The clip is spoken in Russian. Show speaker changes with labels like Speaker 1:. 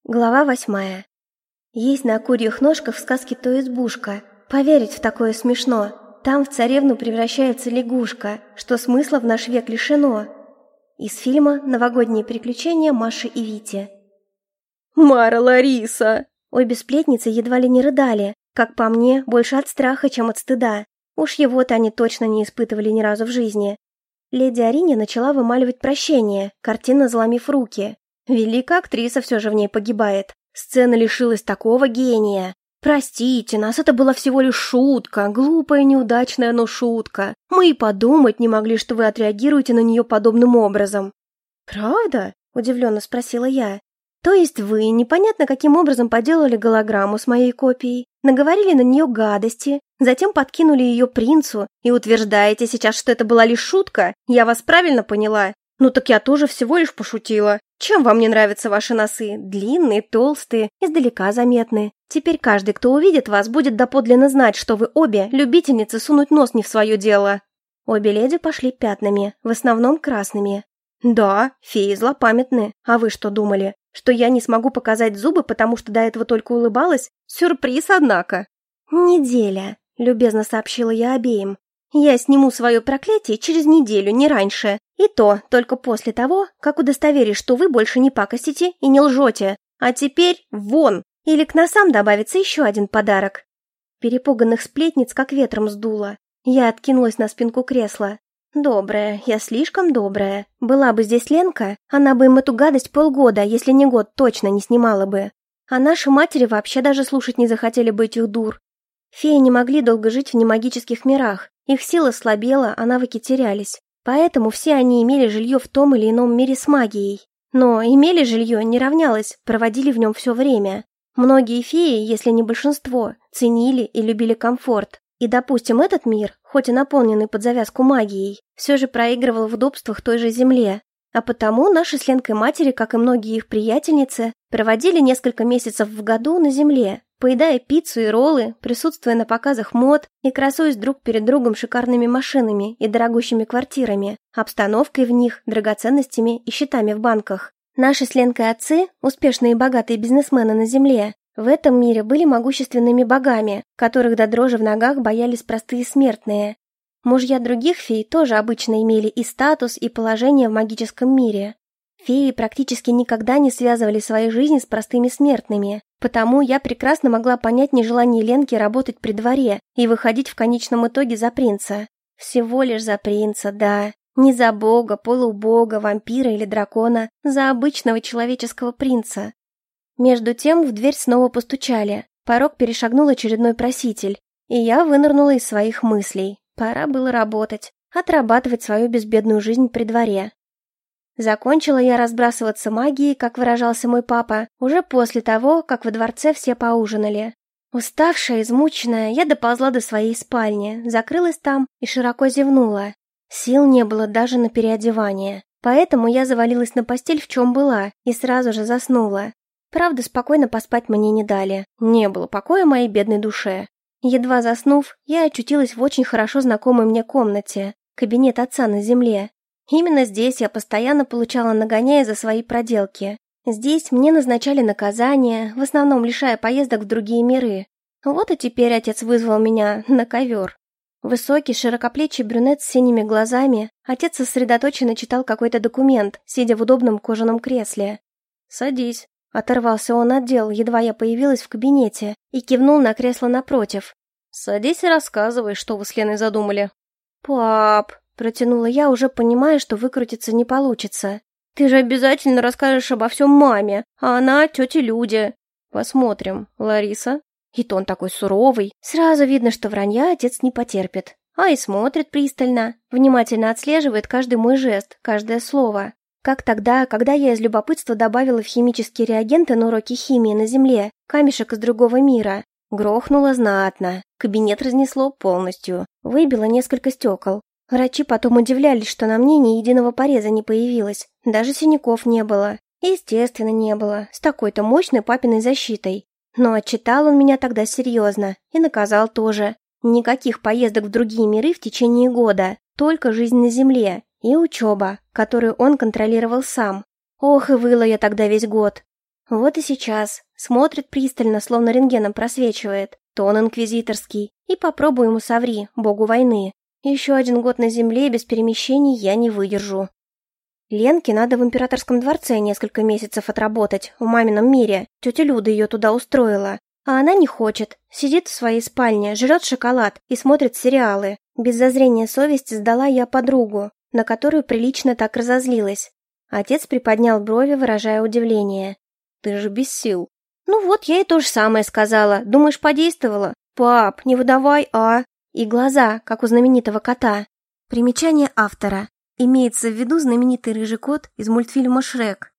Speaker 1: Глава 8. Есть на курьих ножках в сказке то избушка. Поверить в такое смешно. Там в царевну превращается лягушка, что смысла в наш век лишено. Из фильма «Новогодние приключения Маши и Вити».
Speaker 2: «Мара Лариса!»
Speaker 1: Обе сплетницы едва ли не рыдали, как по мне, больше от страха, чем от стыда. Уж его-то они точно не испытывали ни разу в жизни. Леди Ариня начала вымаливать прощение, картинно заломив руки. Великая актриса все же в ней погибает. Сцена лишилась такого гения. Простите нас, это была всего лишь шутка, глупая, неудачная, но шутка. Мы и подумать не могли, что вы отреагируете на нее подобным образом. Правда? Удивленно спросила я. То есть вы непонятно каким образом поделали голограмму с моей копией, наговорили на нее гадости, затем подкинули ее принцу и утверждаете сейчас, что это была лишь шутка? Я вас правильно поняла? Ну так я тоже всего лишь пошутила. Чем вам не нравятся ваши носы? Длинные, толстые, издалека заметны. Теперь каждый, кто увидит вас, будет доподлинно знать, что вы обе любительницы сунуть нос не в свое дело. Обе леди пошли пятнами, в основном красными. Да, феи злопамятны. А вы что думали? Что я не смогу показать зубы, потому что до этого только улыбалась? Сюрприз, однако. Неделя, любезно сообщила я обеим. Я сниму свое проклятие через неделю, не раньше. И то только после того, как удостоверюсь, что вы больше не пакостите и не лжете. А теперь вон! Или к носам добавится еще один подарок. Перепуганных сплетниц как ветром сдуло. Я откинулась на спинку кресла. Добрая, я слишком добрая. Была бы здесь Ленка, она бы им эту гадость полгода, если не год, точно не снимала бы. А наши матери вообще даже слушать не захотели бы этих дур. Феи не могли долго жить в немагических мирах. Их сила слабела, а навыки терялись. Поэтому все они имели жилье в том или ином мире с магией. Но имели жилье не равнялось, проводили в нем все время. Многие феи, если не большинство, ценили и любили комфорт. И, допустим, этот мир, хоть и наполненный под завязку магией, все же проигрывал в удобствах той же земле. А потому наши с Ленкой матери, как и многие их приятельницы, проводили несколько месяцев в году на земле, поедая пиццу и роллы, присутствуя на показах мод и красуясь друг перед другом шикарными машинами и дорогущими квартирами, обстановкой в них, драгоценностями и счетами в банках. Наши с Ленкой отцы, успешные и богатые бизнесмены на земле, в этом мире были могущественными богами, которых до дрожи в ногах боялись простые смертные. Мужья других фей тоже обычно имели и статус, и положение в магическом мире. Феи практически никогда не связывали свои жизни с простыми смертными, потому я прекрасно могла понять нежелание Ленки работать при дворе и выходить в конечном итоге за принца. Всего лишь за принца, да. Не за бога, полубога, вампира или дракона, за обычного человеческого принца. Между тем в дверь снова постучали. Порог перешагнул очередной проситель, и я вынырнула из своих мыслей. Пора было работать, отрабатывать свою безбедную жизнь при дворе. Закончила я разбрасываться магией, как выражался мой папа, уже после того, как во дворце все поужинали. Уставшая, измученная, я доползла до своей спальни, закрылась там и широко зевнула. Сил не было даже на переодевание, поэтому я завалилась на постель, в чем была, и сразу же заснула. Правда, спокойно поспать мне не дали. Не было покоя моей бедной душе. Едва заснув, я очутилась в очень хорошо знакомой мне комнате, кабинет отца на земле. Именно здесь я постоянно получала нагоняя за свои проделки. Здесь мне назначали наказания, в основном лишая поездок в другие миры. Вот и теперь отец вызвал меня на ковер. Высокий, широкоплечий брюнет с синими глазами, отец сосредоточенно читал какой-то документ, сидя в удобном кожаном кресле. «Садись», — оторвался он от дел, едва я появилась в кабинете, и кивнул на кресло напротив. «Садись и рассказывай, что вы с Леной задумали». «Пап», — протянула я, уже понимая, что выкрутиться не получится. «Ты же обязательно расскажешь обо всем маме, а она тете Люде». «Посмотрим, Лариса». И тон такой суровый. Сразу видно, что вранья отец не потерпит. А и смотрит пристально, внимательно отслеживает каждый мой жест, каждое слово. Как тогда, когда я из любопытства добавила в химические реагенты на уроке химии на земле камешек из другого мира. Грохнуло знатно. Кабинет разнесло полностью. Выбило несколько стекол. Врачи потом удивлялись, что на мне ни единого пореза не появилось. Даже синяков не было. Естественно, не было. С такой-то мощной папиной защитой. Но отчитал он меня тогда серьезно. И наказал тоже. Никаких поездок в другие миры в течение года. Только жизнь на земле. И учеба, которую он контролировал сам. Ох, и выла я тогда весь год. Вот и сейчас. Смотрит пристально, словно рентгеном просвечивает. Тон инквизиторский. И попробуй ему соври, богу войны. Еще 1 год на земле без перемещений я не выдержу. Ленке надо в императорском дворце несколько месяцев отработать, в мамином мире. Тетя Люда ее туда устроила. А она не хочет. Сидит в своей спальне, жрет шоколад и смотрит сериалы. Без зазрения совести сдала я подругу, на которую прилично так разозлилась. Отец приподнял брови, выражая удивление. «Ты же без сил». «Ну вот, я и то же самое сказала. Думаешь, подействовала? Пап, не выдавай, а?» И глаза, как у знаменитого кота. Примечание автора. Имеется в виду знаменитый рыжий кот из мультфильма «Шрек».